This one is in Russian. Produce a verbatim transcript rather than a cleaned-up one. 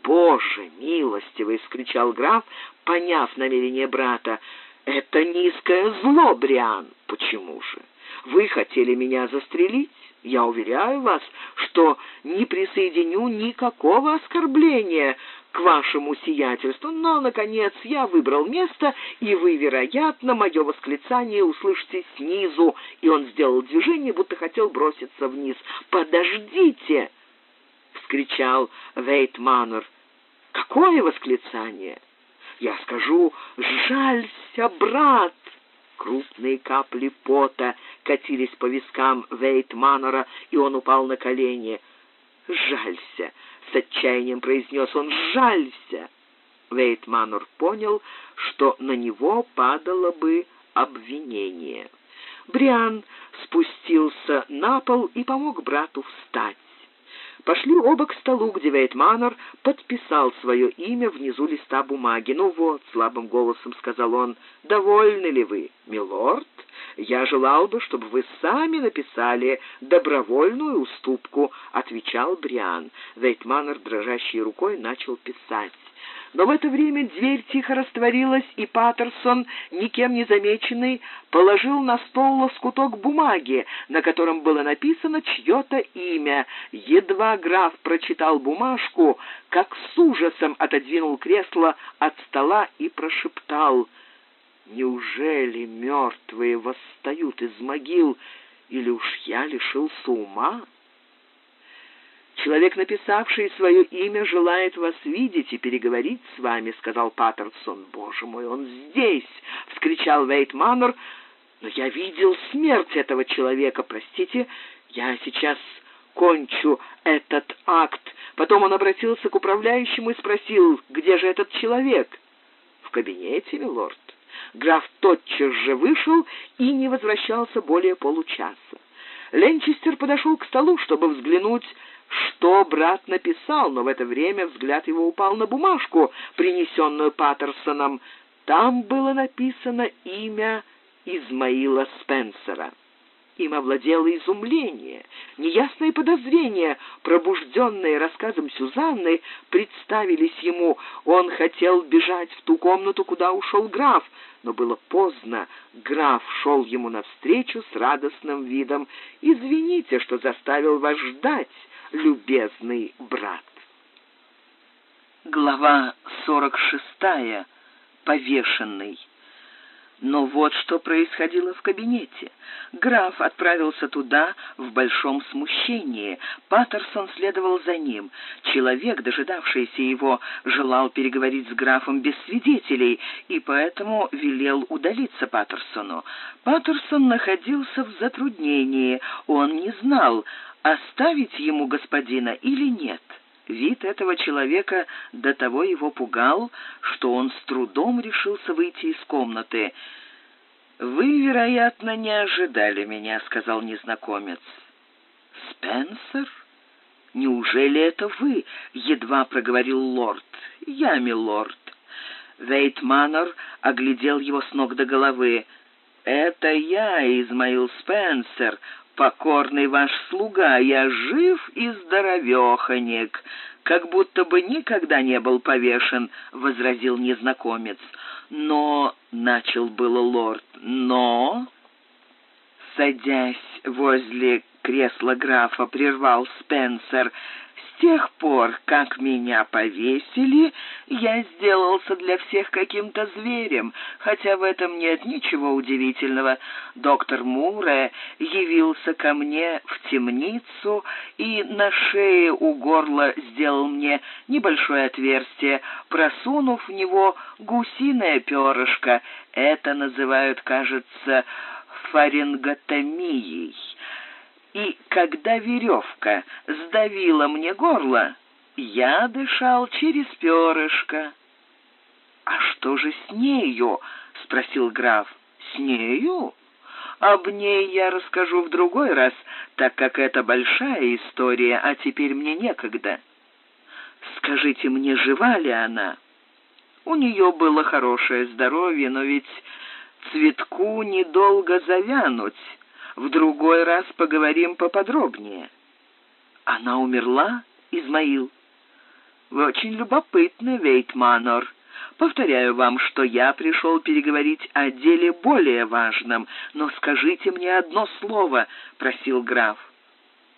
«Боже милостивый!» — вскричал граф, поняв намерение брата. «Это низкое зло, Бриан!» «Почему же? Вы хотели меня застрелить? Я уверяю вас, что не присоединю никакого оскорбления к вашему сиятельству, но, наконец, я выбрал место, и вы, вероятно, мое восклицание услышите снизу». И он сделал движение, будто хотел броситься вниз. «Подождите!» — вскричал Вейтманнер. «Какое восклицание? Я скажу: жалься, брат!» Крупные капли пота катились по вискам Вейтманнера, и он упал на колени. «Жалься!» — с отчаянием произнес он. «Жалься!» Вейтманнер понял, что на него падало бы обвинение. Бриан спустился на пол и помог брату встать. Пошли оба к столу, где Вейтманнер подписал свое имя внизу листа бумаги. «Ну вот», — слабым голосом сказал он, — «довольны ли вы, милорд? Я желал бы, чтобы вы сами написали добровольную уступку», — отвечал Бриан. Вейтманнер дрожащей рукой начал писать. Но в это время дверь тихо растворилась, и Паттерсон, никем не замеченный, положил на стол лоскуток бумаги, на котором было написано чье-то имя. Едва граф прочитал бумажку, как с ужасом отодвинул кресло от стола и прошептал: «Неужели мертвые восстают из могил, или уж я лишился ума?» «Человек, написавший свое имя, желает вас видеть и переговорить с вами», — сказал Паттерсон. «Боже мой, он здесь!» — вскричал Вейтманнер. «Но я видел смерть этого человека. Простите, я сейчас кончу этот акт». Потом он обратился к управляющему и спросил: «Где же этот человек?» «В кабинете, милорд». Граф тотчас же вышел и не возвращался более получаса. Ленчестер подошел к столу, чтобы взглянуть, что брат написал, но в это время взгляд его упал на бумажку, принесенную Паттерсоном. Там было написано имя Измаила Спенсера. Им овладело изумление, неясные подозрения, пробужденные рассказом Сюзанны, представились ему. Он хотел бежать в ту комнату, куда ушел граф, но было поздно. Граф шел ему навстречу с радостным видом. «Извините, что заставил вас ждать, любезный брат». Глава сорок шестая. Повешенный. Но вот что происходило в кабинете. Граф отправился туда в большом смущении. Паттерсон следовал за ним. Человек, дожидавшийся его, желал переговорить с графом без свидетелей, и поэтому велел удалиться Паттерсону. Паттерсон находился в затруднении. Он не знал, оставить ему господина или нет. Вид этого человека до того его пугал, что он с трудом решился выйти из комнаты. «Вы, вероятно, не ожидали меня», — сказал незнакомец. «Спенсер? Неужели это вы?» — едва проговорил лорд. «Я, милорд». Вейтманнер оглядел его с ног до головы. «Это я, Измаил Спенсер, покорный ваш слуга. Я жив и здоровеханек, как будто бы никогда не был повешен», — возразил незнакомец. «Но...» — начал было лорд. «Но...» Садясь возле кресла графа, прервал Спенсер: «С тех пор, как меня повесили, я сделался для всех каким-то зверем, хотя в этом нет ничего удивительного. Доктор Муре явился ко мне в темницу и на шее у горла сделал мне небольшое отверстие, просунув в него гусиное перышко. Это называют, кажется, фаринготомией. И когда веревка сдавила мне горло, я дышал через перышко». «А что же с нею?» — спросил граф. «С нею? Об ней я расскажу в другой раз, так как это большая история, а теперь мне некогда. Скажите мне, жива ли она?» «У нее было хорошее здоровье, но ведь цветку недолго завянуть. В другой раз поговорим поподробнее». «Она умерла, Измаил?» Вы очень любопытны, Вейтманор. Повторяю вам, что я пришел переговорить о деле более важном. Но скажите мне одно слово, — просил граф.